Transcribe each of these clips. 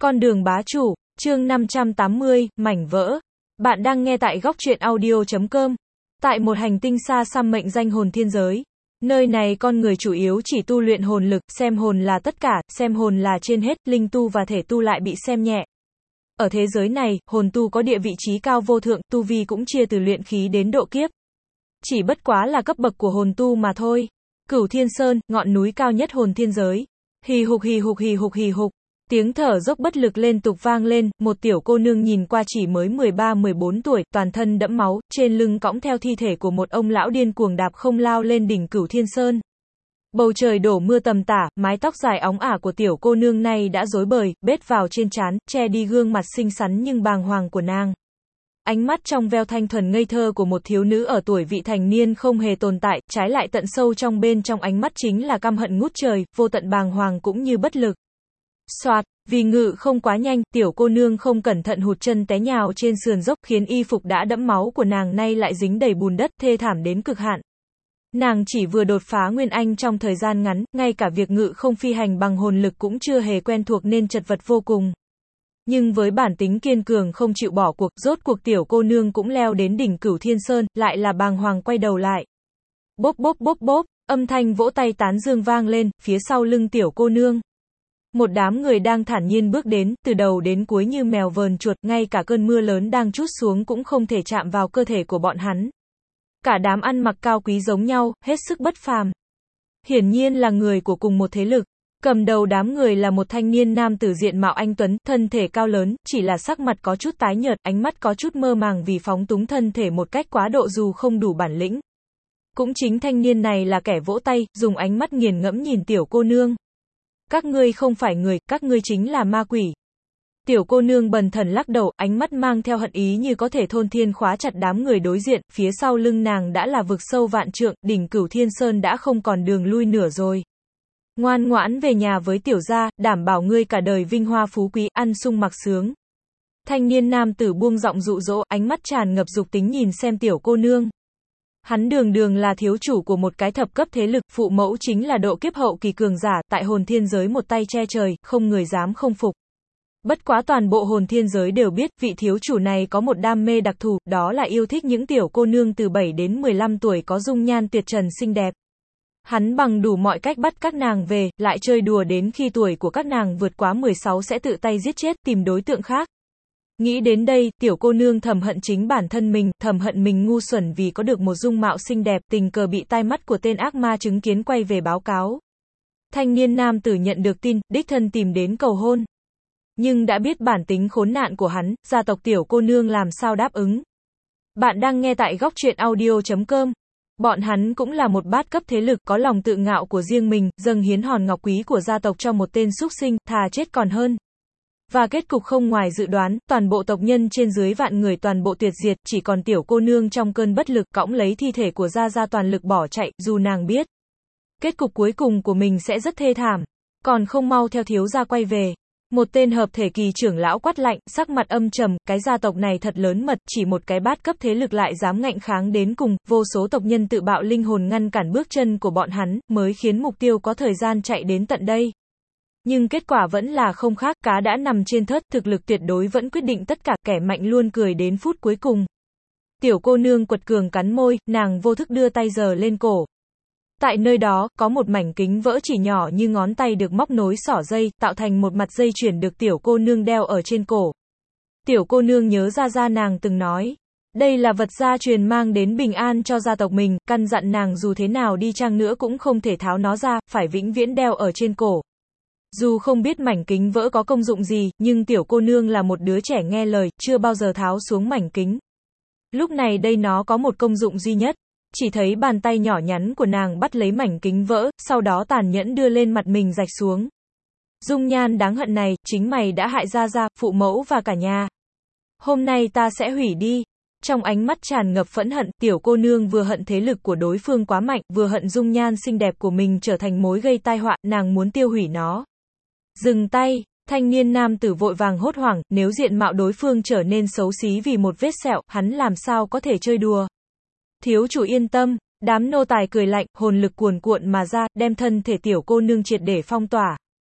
Con đường bá chủ, chương 580, mảnh vỡ. Bạn đang nghe tại góc truyện audio.com. Tại một hành tinh xa xăm mệnh danh hồn thiên giới. Nơi này con người chủ yếu chỉ tu luyện hồn lực, xem hồn là tất cả, xem hồn là trên hết, linh tu và thể tu lại bị xem nhẹ. Ở thế giới này, hồn tu có địa vị trí cao vô thượng, tu vi cũng chia từ luyện khí đến độ kiếp. Chỉ bất quá là cấp bậc của hồn tu mà thôi. Cửu Thiên Sơn, ngọn núi cao nhất hồn thiên giới. Hì hục hì hục hì hục hì hục. Tiếng thở dốc bất lực liên tục vang lên, một tiểu cô nương nhìn qua chỉ mới 13-14 tuổi, toàn thân đẫm máu, trên lưng cõng theo thi thể của một ông lão điên cuồng đạp không lao lên đỉnh Cửu Thiên Sơn. Bầu trời đổ mưa tầm tả, mái tóc dài óng ả của tiểu cô nương này đã rối bời, bết vào trên trán, che đi gương mặt xinh xắn nhưng bàng hoàng của nàng. Ánh mắt trong veo thanh thuần ngây thơ của một thiếu nữ ở tuổi vị thành niên không hề tồn tại, trái lại tận sâu trong bên trong ánh mắt chính là căm hận ngút trời, vô tận bàng hoàng cũng như bất lực. Soạt, vì ngự không quá nhanh, tiểu cô nương không cẩn thận hụt chân té nhào trên sườn dốc khiến y phục đã đẫm máu của nàng nay lại dính đầy bùn đất, thê thảm đến cực hạn. Nàng chỉ vừa đột phá Nguyên Anh trong thời gian ngắn, ngay cả việc ngự không phi hành bằng hồn lực cũng chưa hề quen thuộc nên chật vật vô cùng. Nhưng với bản tính kiên cường không chịu bỏ cuộc, rốt cuộc tiểu cô nương cũng leo đến đỉnh Cửu Thiên Sơn, lại là bàng hoàng quay đầu lại. Bốp bốp bốp bốp, âm thanh vỗ tay tán dương vang lên, phía sau lưng tiểu cô nương. Một đám người đang thản nhiên bước đến, từ đầu đến cuối như mèo vờn chuột, ngay cả cơn mưa lớn đang trút xuống cũng không thể chạm vào cơ thể của bọn hắn. Cả đám ăn mặc cao quý giống nhau, hết sức bất phàm. Hiển nhiên là người của cùng một thế lực. Cầm đầu đám người là một thanh niên nam tử diện mạo anh tuấn, thân thể cao lớn, chỉ là sắc mặt có chút tái nhợt, ánh mắt có chút mơ màng vì phóng túng thân thể một cách quá độ dù không đủ bản lĩnh. Cũng chính thanh niên này là kẻ vỗ tay, dùng ánh mắt nghiền ngẫm nhìn tiểu cô nương. Các ngươi không phải người, các ngươi chính là ma quỷ. Tiểu cô nương bần thần lắc đầu, ánh mắt mang theo hận ý như có thể thôn thiên khóa chặt đám người đối diện, phía sau lưng nàng đã là vực sâu vạn trượng, đỉnh Cửu Thiên Sơn đã không còn đường lui nữa rồi. Ngoan ngoãn về nhà với tiểu gia, đảm bảo ngươi cả đời vinh hoa phú quý, ăn sung mặc sướng. Thanh niên nam tử buông giọng dụ dỗ, ánh mắt tràn ngập dục tính nhìn xem tiểu cô nương. Hắn đường đường là thiếu chủ của một cái thập cấp thế lực, phụ mẫu chính là độ kiếp hậu kỳ cường giả, tại hồn thiên giới một tay che trời, không người dám không phục. Bất quá toàn bộ hồn thiên giới đều biết, vị thiếu chủ này có một đam mê đặc thù, đó là yêu thích những tiểu cô nương từ 7 đến 15 tuổi có dung nhan tuyệt trần xinh đẹp. Hắn bằng đủ mọi cách bắt các nàng về, lại chơi đùa đến khi tuổi của các nàng vượt quá 16 sẽ tự tay giết chết, tìm đối tượng khác. Nghĩ đến đây, tiểu cô nương thầm hận chính bản thân mình, thầm hận mình ngu xuẩn vì có được một dung mạo xinh đẹp, tình cờ bị tai mắt của tên ác ma chứng kiến quay về báo cáo. Thanh niên nam tử nhận được tin, đích thân tìm đến cầu hôn. Nhưng đã biết bản tính khốn nạn của hắn, gia tộc tiểu cô nương làm sao đáp ứng. Bạn đang nghe tại góc truyện audio.com. Bọn hắn cũng là một bát cấp thế lực, có lòng tự ngạo của riêng mình, dâng hiến hòn ngọc quý của gia tộc cho một tên súc sinh, thà chết còn hơn. Và kết cục không ngoài dự đoán, toàn bộ tộc nhân trên dưới vạn người toàn bộ tuyệt diệt, chỉ còn tiểu cô nương trong cơn bất lực cõng lấy thi thể của gia gia toàn lực bỏ chạy, dù nàng biết. Kết cục cuối cùng của mình sẽ rất thê thảm, còn không mau theo thiếu gia quay về. Một tên hợp thể kỳ trưởng lão quát lạnh, sắc mặt âm trầm, cái gia tộc này thật lớn mật, chỉ một cái bát cấp thế lực lại dám ngạnh kháng đến cùng, vô số tộc nhân tự bạo linh hồn ngăn cản bước chân của bọn hắn, mới khiến mục tiêu có thời gian chạy đến tận đây. Nhưng kết quả vẫn là không khác, cá đã nằm trên thớt, thực lực tuyệt đối vẫn quyết định tất cả, kẻ mạnh luôn cười đến phút cuối cùng. Tiểu cô nương quật cường cắn môi, nàng vô thức đưa tay giơ lên cổ. Tại nơi đó, có một mảnh kính vỡ chỉ nhỏ như ngón tay được móc nối xỏ dây, tạo thành một mặt dây chuyền được tiểu cô nương đeo ở trên cổ. Tiểu cô nương nhớ ra gia nàng từng nói. Đây là vật gia truyền mang đến bình an cho gia tộc mình, căn dặn nàng dù thế nào đi chăng nữa cũng không thể tháo nó ra, phải vĩnh viễn đeo ở trên cổ. Dù không biết mảnh kính vỡ có công dụng gì, nhưng tiểu cô nương là một đứa trẻ nghe lời, chưa bao giờ tháo xuống mảnh kính. Lúc này đây nó có một công dụng duy nhất. Chỉ thấy bàn tay nhỏ nhắn của nàng bắt lấy mảnh kính vỡ, sau đó tàn nhẫn đưa lên mặt mình rạch xuống. Dung nhan đáng hận này, chính mày đã hại gia gia, phụ mẫu và cả nhà. Hôm nay ta sẽ hủy đi. Trong ánh mắt tràn ngập phẫn hận, tiểu cô nương vừa hận thế lực của đối phương quá mạnh, vừa hận dung nhan xinh đẹp của mình trở thành mối gây tai họa, nàng muốn tiêu hủy nó. Dừng tay, thanh niên nam tử vội vàng hốt hoảng, nếu diện mạo đối phương trở nên xấu xí vì một vết sẹo, hắn làm sao có thể chơi đùa. Thiếu chủ yên tâm, đám nô tài cười lạnh, hồn lực cuồn cuộn mà ra, đem thân thể tiểu cô nương triệt để phong tỏa.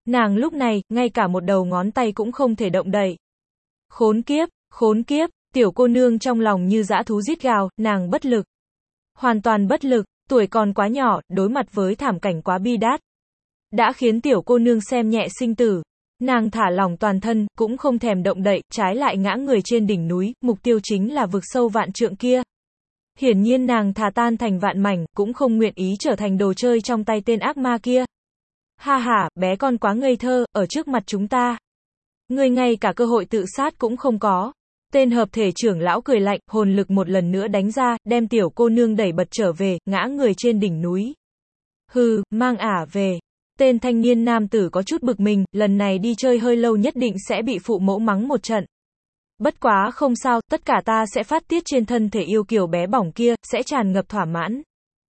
Nàng lúc này, ngay cả một đầu ngón tay cũng không thể động đậy. Khốn kiếp, tiểu cô nương trong lòng như dã thú rít gào, nàng bất lực. Hoàn toàn bất lực, tuổi còn quá nhỏ, đối mặt với thảm cảnh quá bi đát. Đã khiến tiểu cô nương xem nhẹ sinh tử. Nàng thả lỏng toàn thân, cũng không thèm động đậy, trái lại ngã người trên đỉnh núi, mục tiêu chính là vực sâu vạn trượng kia. Hiển nhiên nàng thà tan thành vạn mảnh, cũng không nguyện ý trở thành đồ chơi trong tay tên ác ma kia. Ha ha, bé con quá ngây thơ, ở trước mặt chúng ta. Ngươi ngay cả cơ hội tự sát cũng không có. Tên hợp thể trưởng lão cười lạnh, hồn lực một lần nữa đánh ra, đem tiểu cô nương đẩy bật trở về, ngã người trên đỉnh núi. Hừ, mang ả về. Tên thanh niên nam tử có chút bực mình, lần này đi chơi hơi lâu nhất định sẽ bị phụ mẫu mắng một trận. Bất quá không sao, tất cả ta sẽ phát tiết trên thân thể yêu kiều bé bỏng kia, sẽ tràn ngập thỏa mãn.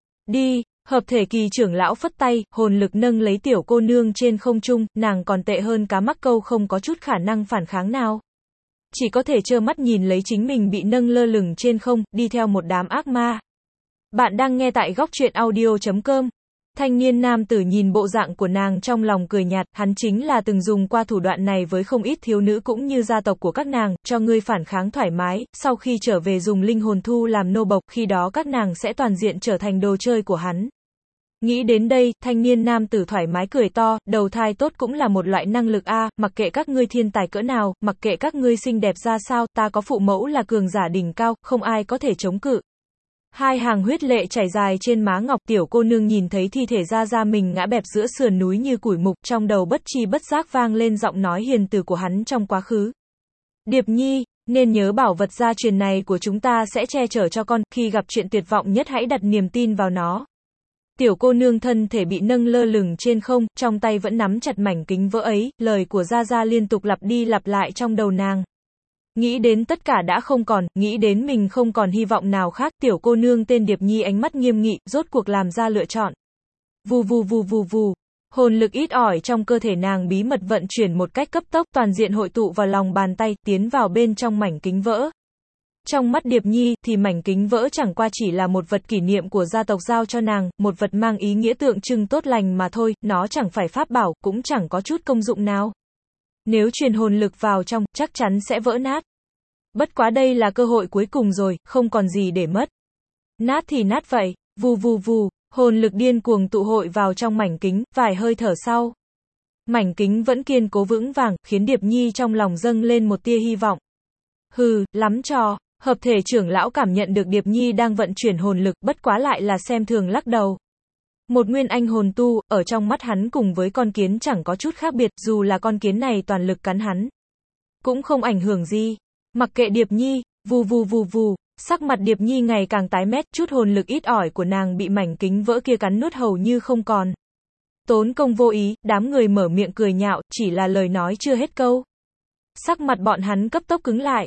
Đi, hợp thể kỳ trưởng lão phất tay, hồn lực nâng lấy tiểu cô nương trên không trung, nàng còn tệ hơn cá mắc câu không có chút khả năng phản kháng nào. Chỉ có thể trơ mắt nhìn lấy chính mình bị nâng lơ lửng trên không, đi theo một đám ác ma. Bạn đang nghe tại góc truyện audio.com. Thanh niên nam tử nhìn bộ dạng của nàng trong lòng cười nhạt, hắn chính là từng dùng qua thủ đoạn này với không ít thiếu nữ cũng như gia tộc của các nàng, cho ngươi phản kháng thoải mái, sau khi trở về dùng linh hồn thu làm nô bộc, khi đó các nàng sẽ toàn diện trở thành đồ chơi của hắn. Nghĩ đến đây, thanh niên nam tử thoải mái cười to, đầu thai tốt cũng là một loại năng lực a, mặc kệ các ngươi thiên tài cỡ nào, mặc kệ các ngươi xinh đẹp ra sao, ta có phụ mẫu là cường giả đỉnh cao, không ai có thể chống cự. Hai hàng huyết lệ chảy dài trên má ngọc, tiểu cô nương nhìn thấy thi thể ra mình ngã bẹp giữa sườn núi như củi mục, trong đầu bất chi bất giác vang lên giọng nói hiền từ của hắn trong quá khứ. Điệp Nhi, nên nhớ bảo vật gia truyền này của chúng ta sẽ che chở cho con, khi gặp chuyện tuyệt vọng nhất hãy đặt niềm tin vào nó. Tiểu cô nương thân thể bị nâng lơ lửng trên không, trong tay vẫn nắm chặt mảnh kính vỡ ấy, lời của Gia liên tục lặp đi lặp lại trong đầu nàng. Nghĩ đến tất cả đã không còn, nghĩ đến mình không còn hy vọng nào khác, tiểu cô nương tên Điệp Nhi ánh mắt nghiêm nghị, rốt cuộc làm ra lựa chọn. Vù vù vù vù vù. Hồn lực ít ỏi trong cơ thể nàng bí mật vận chuyển một cách cấp tốc, toàn diện hội tụ vào lòng bàn tay, tiến vào bên trong mảnh kính vỡ. Trong mắt Điệp Nhi, thì mảnh kính vỡ chẳng qua chỉ là một vật kỷ niệm của gia tộc giao cho nàng, một vật mang ý nghĩa tượng trưng tốt lành mà thôi, nó chẳng phải pháp bảo, cũng chẳng có chút công dụng nào. Nếu truyền hồn lực vào trong, chắc chắn sẽ vỡ nát. Bất quá đây là cơ hội cuối cùng rồi, không còn gì để mất. Nát thì nát vậy, vù vù vù, hồn lực điên cuồng tụ hội vào trong mảnh kính, vài hơi thở sau. Mảnh kính vẫn kiên cố vững vàng, khiến Điệp Nhi trong lòng dâng lên một tia hy vọng. Hừ, lắm trò. Hợp thể trưởng lão cảm nhận được Điệp Nhi đang vận chuyển hồn lực, bất quá lại là xem thường lắc đầu. Một nguyên anh hồn tu, ở trong mắt hắn cùng với con kiến chẳng có chút khác biệt, dù là con kiến này toàn lực cắn hắn. Cũng không ảnh hưởng gì. Mặc kệ Điệp Nhi, vù vù vù vù, sắc mặt Điệp Nhi ngày càng tái mét, chút hồn lực ít ỏi của nàng bị mảnh kính vỡ kia cắn nuốt hầu như không còn. Tốn công vô ý, đám người mở miệng cười nhạo, chỉ là lời nói chưa hết câu. Sắc mặt bọn hắn cấp tốc cứng lại.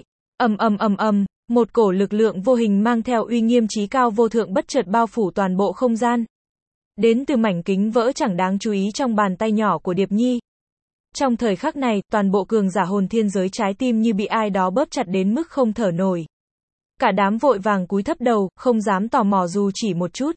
ầm, một cổ lực lượng vô hình mang theo uy nghiêm chí cao vô thượng bất chợt bao phủ toàn bộ không gian. Đến từ mảnh kính vỡ chẳng đáng chú ý trong bàn tay nhỏ của Điệp Nhi. Trong thời khắc này, toàn bộ cường giả hồn thiên giới trái tim như bị ai đó bóp chặt đến mức không thở nổi. Cả đám vội vàng cúi thấp đầu, không dám tò mò dù chỉ một chút.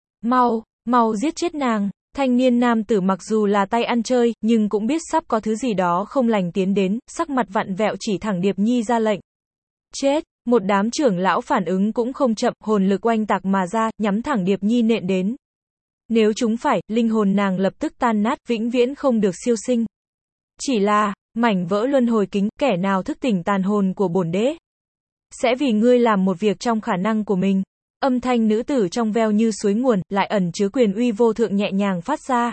Mau giết chết nàng. Thanh niên nam tử mặc dù là tay ăn chơi, nhưng cũng biết sắp có thứ gì đó không lành tiến đến, sắc mặt vặn vẹo chỉ thẳng Điệp Nhi ra lệnh. Chết, một đám trưởng lão phản ứng cũng không chậm, hồn lực oanh tạc mà ra, nhắm thẳng Điệp Nhi nện đến. Nếu chúng phải, linh hồn nàng lập tức tan nát, vĩnh viễn không được siêu sinh. Chỉ là, mảnh vỡ luân hồi kính, kẻ nào thức tỉnh tàn hồn của bổn đế, sẽ vì ngươi làm một việc trong khả năng của mình. Âm thanh nữ tử trong veo như suối nguồn, lại ẩn chứa quyền uy vô thượng nhẹ nhàng phát ra.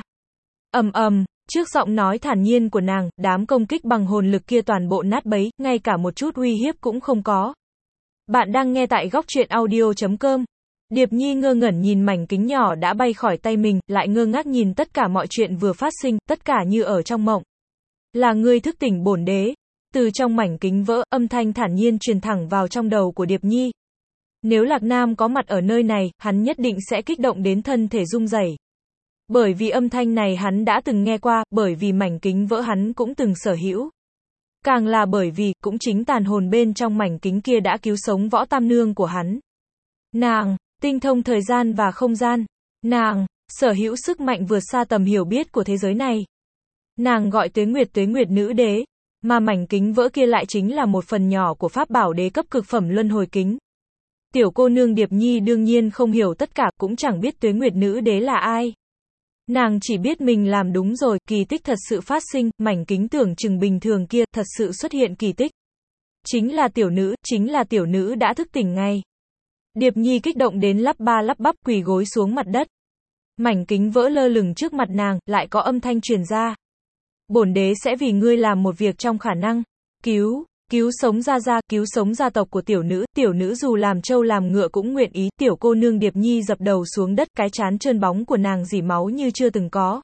Trước giọng nói thản nhiên của nàng, đám công kích bằng hồn lực kia toàn bộ nát bấy, ngay cả một chút uy hiếp cũng không có. Bạn đang nghe tại góc truyện audio.com. Điệp Nhi ngơ ngẩn nhìn mảnh kính nhỏ đã bay khỏi tay mình, lại ngơ ngác nhìn tất cả mọi chuyện vừa phát sinh, tất cả như ở trong mộng. Là ngươi thức tỉnh bổn đế. Từ trong mảnh kính vỡ, âm thanh thản nhiên truyền thẳng vào trong đầu của Điệp Nhi. Nếu Lạc Nam có mặt ở nơi này, hắn nhất định sẽ kích động đến thân thể rung rẩy. Bởi vì âm thanh này hắn đã từng nghe qua, bởi vì mảnh kính vỡ hắn cũng từng sở hữu. Càng là bởi vì, cũng chính tàn hồn bên trong mảnh kính kia đã cứu sống Võ Tam Nương của hắn. Nàng, tinh thông thời gian và không gian. Nàng, sở hữu sức mạnh vượt xa tầm hiểu biết của thế giới này. Nàng gọi Tuế Nguyệt nữ đế, mà mảnh kính vỡ kia lại chính là một phần nhỏ của pháp bảo đế cấp cực phẩm luân hồi kính. Tiểu cô nương Điệp Nhi đương nhiên không hiểu tất cả, cũng chẳng biết Tuế Nguyệt nữ đế là ai. Nàng chỉ biết mình làm đúng rồi, kỳ tích thật sự phát sinh, mảnh kính tưởng chừng bình thường kia, thật sự xuất hiện kỳ tích. Chính là tiểu nữ đã thức tỉnh ngay. Điệp Nhi kích động đến lắp ba lắp bắp quỳ gối xuống mặt đất. Mảnh kính vỡ lơ lửng trước mặt nàng, lại có âm thanh truyền ra. Bổn đế sẽ vì ngươi làm một việc trong khả năng. Cứu sống cứu sống gia tộc của tiểu nữ dù làm trâu làm ngựa cũng nguyện ý. Tiểu cô nương Điệp Nhi dập đầu xuống đất, cái trán trơn bóng của nàng rỉ máu như chưa từng có.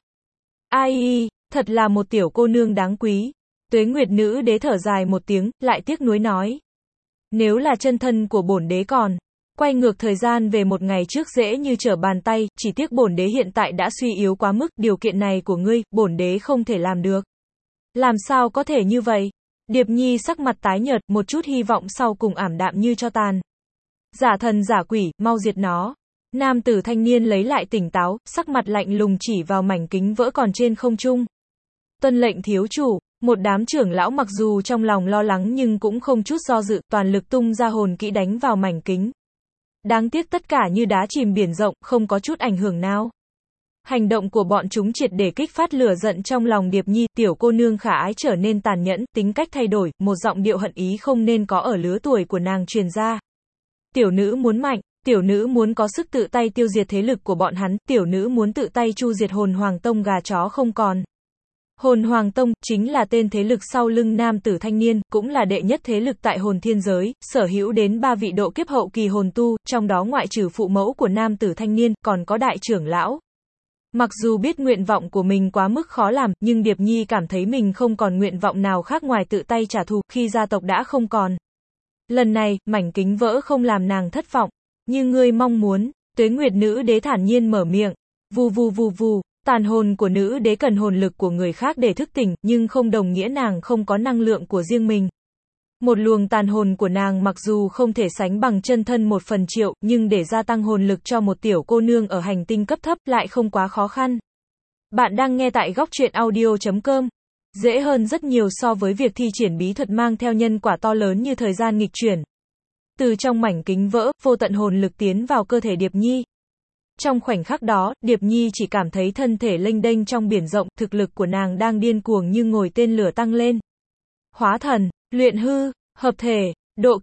Ai, thật là một tiểu cô nương đáng quý. Tuế Nguyệt nữ đế thở dài một tiếng, lại tiếc nuối nói. Nếu là chân thân của bổn đế còn quay ngược thời gian về một ngày trước dễ như trở bàn tay, chỉ tiếc bổn đế hiện tại đã suy yếu quá mức, điều kiện này của ngươi, bổn đế không thể làm được. Làm sao có thể như vậy? Điệp Nhi sắc mặt tái nhợt, một chút hy vọng sau cùng ảm đạm như cho tàn. Giả thần giả quỷ, mau diệt nó. Nam tử thanh niên lấy lại tỉnh táo, sắc mặt lạnh lùng chỉ vào mảnh kính vỡ còn trên không trung. Tuân lệnh thiếu chủ. Một đám trưởng lão mặc dù trong lòng lo lắng nhưng cũng không chút do dự, toàn lực tung ra hồn kỹ đánh vào mảnh kính. Đáng tiếc tất cả như đá chìm biển rộng, không có chút ảnh hưởng nào. Hành động của bọn chúng triệt để kích phát lửa giận trong lòng Điệp Nhi, tiểu cô nương khả ái trở nên tàn nhẫn, tính cách thay đổi, một giọng điệu hận ý không nên có ở lứa tuổi của nàng truyền ra. Tiểu nữ muốn mạnh, tiểu nữ muốn có sức tự tay tiêu diệt thế lực của bọn hắn, tiểu nữ muốn tự tay chu diệt Hồn Hoàng Tông gà chó không còn. Hồn Hoàng Tông, chính là tên thế lực sau lưng nam tử thanh niên, cũng là đệ nhất thế lực tại hồn thiên giới, sở hữu đến 3 vị độ kiếp hậu kỳ hồn tu, trong đó ngoại trừ phụ mẫu của nam tử thanh niên, còn có đại trưởng lão. Mặc dù biết nguyện vọng của mình quá mức khó làm, nhưng Điệp Nhi cảm thấy mình không còn nguyện vọng nào khác ngoài tự tay trả thù, khi gia tộc đã không còn. Lần này, mảnh kính vỡ không làm nàng thất vọng. Như ngươi mong muốn, Tuế Nguyệt nữ đế thản nhiên mở miệng. Vù vù vù vù. Tàn hồn của nữ đế cần hồn lực của người khác để thức tỉnh, nhưng không đồng nghĩa nàng không có năng lượng của riêng mình. Một luồng tàn hồn của nàng mặc dù không thể sánh bằng chân thân 1/1.000.000, nhưng để gia tăng hồn lực cho một tiểu cô nương ở hành tinh cấp thấp lại không quá khó khăn. Bạn đang nghe tại góc truyện audio.com. Dễ hơn rất nhiều so với việc thi triển bí thuật mang theo nhân quả to lớn như thời gian nghịch chuyển. Từ trong mảnh kính vỡ, vô tận hồn lực tiến vào cơ thể Điệp Nhi. Trong khoảnh khắc đó, Điệp Nhi chỉ cảm thấy thân thể lênh đênh trong biển rộng, thực lực của nàng đang điên cuồng như ngồi tên lửa tăng lên. Hóa thần, luyện hư, hợp thể,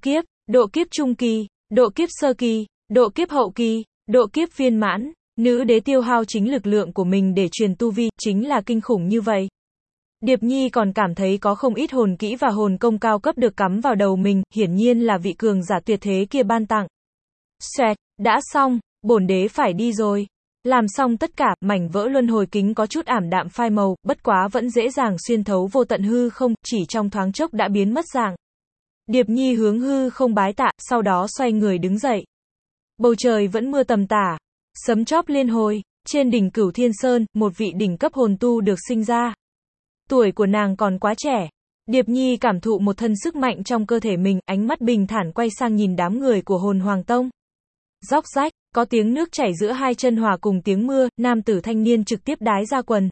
độ kiếp trung kỳ, độ kiếp sơ kỳ, độ kiếp hậu kỳ, độ kiếp viên mãn, nữ đế tiêu hao chính lực lượng của mình để truyền tu vi, chính là kinh khủng như vậy. Điệp Nhi còn cảm thấy có không ít hồn kỹ và hồn công cao cấp được cắm vào đầu mình, hiển nhiên là vị cường giả tuyệt thế kia ban tặng. Xoẹt, đã xong. Bổn đế phải đi rồi. Làm xong tất cả, mảnh vỡ luân hồi kính có chút ảm đạm phai màu, bất quá vẫn dễ dàng xuyên thấu vô tận hư không, chỉ trong thoáng chốc đã biến mất dạng. Điệp Nhi hướng hư không bái tạ, sau đó xoay người đứng dậy. Bầu trời vẫn mưa tầm tả, sấm chóp liên hồi, trên đỉnh Cửu Thiên Sơn, một vị đỉnh cấp hồn tu được sinh ra. Tuổi của nàng còn quá trẻ. Điệp Nhi cảm thụ một thân sức mạnh trong cơ thể mình, ánh mắt bình thản quay sang nhìn đám người của Hồn Hoàng Tông. Róc rách, có tiếng nước chảy giữa hai chân hòa cùng tiếng mưa, nam tử thanh niên trực tiếp đái ra quần.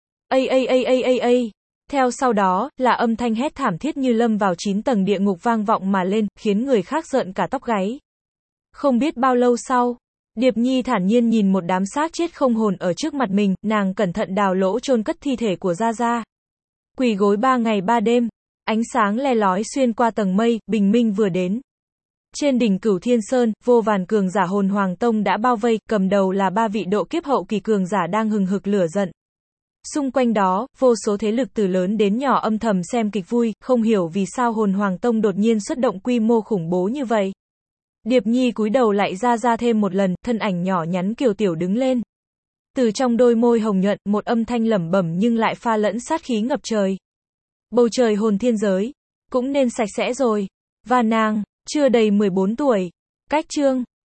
Ây. Theo sau đó, là âm thanh hét thảm thiết như lâm vào 9 tầng địa ngục vang vọng mà lên, khiến người khác rợn cả tóc gáy. Không biết bao lâu sau, Điệp Nhi thản nhiên nhìn một đám xác chết không hồn ở trước mặt mình, nàng cẩn thận đào lỗ chôn cất thi thể của Gia Gia. Quỳ gối 3 ngày 3 đêm, ánh sáng le lói xuyên qua tầng mây, bình minh vừa đến. Trên đỉnh Cửu Thiên Sơn, vô vàn cường giả Hồn Hoàng Tông đã bao vây, cầm đầu là 3 vị độ kiếp hậu kỳ cường giả đang hừng hực lửa giận. Xung quanh đó, vô số thế lực từ lớn đến nhỏ âm thầm xem kịch vui, không hiểu vì sao Hồn Hoàng Tông đột nhiên xuất động quy mô khủng bố như vậy. Điệp Nhi cúi đầu lại ra thêm một lần, thân ảnh nhỏ nhắn kiều tiểu đứng lên. Từ trong đôi môi hồng nhuận, một âm thanh lẩm bẩm nhưng lại pha lẫn sát khí ngập trời. Bầu trời hồn thiên giới cũng nên sạch sẽ rồi. Và nàng chưa đầy 14 tuổi. Cách chương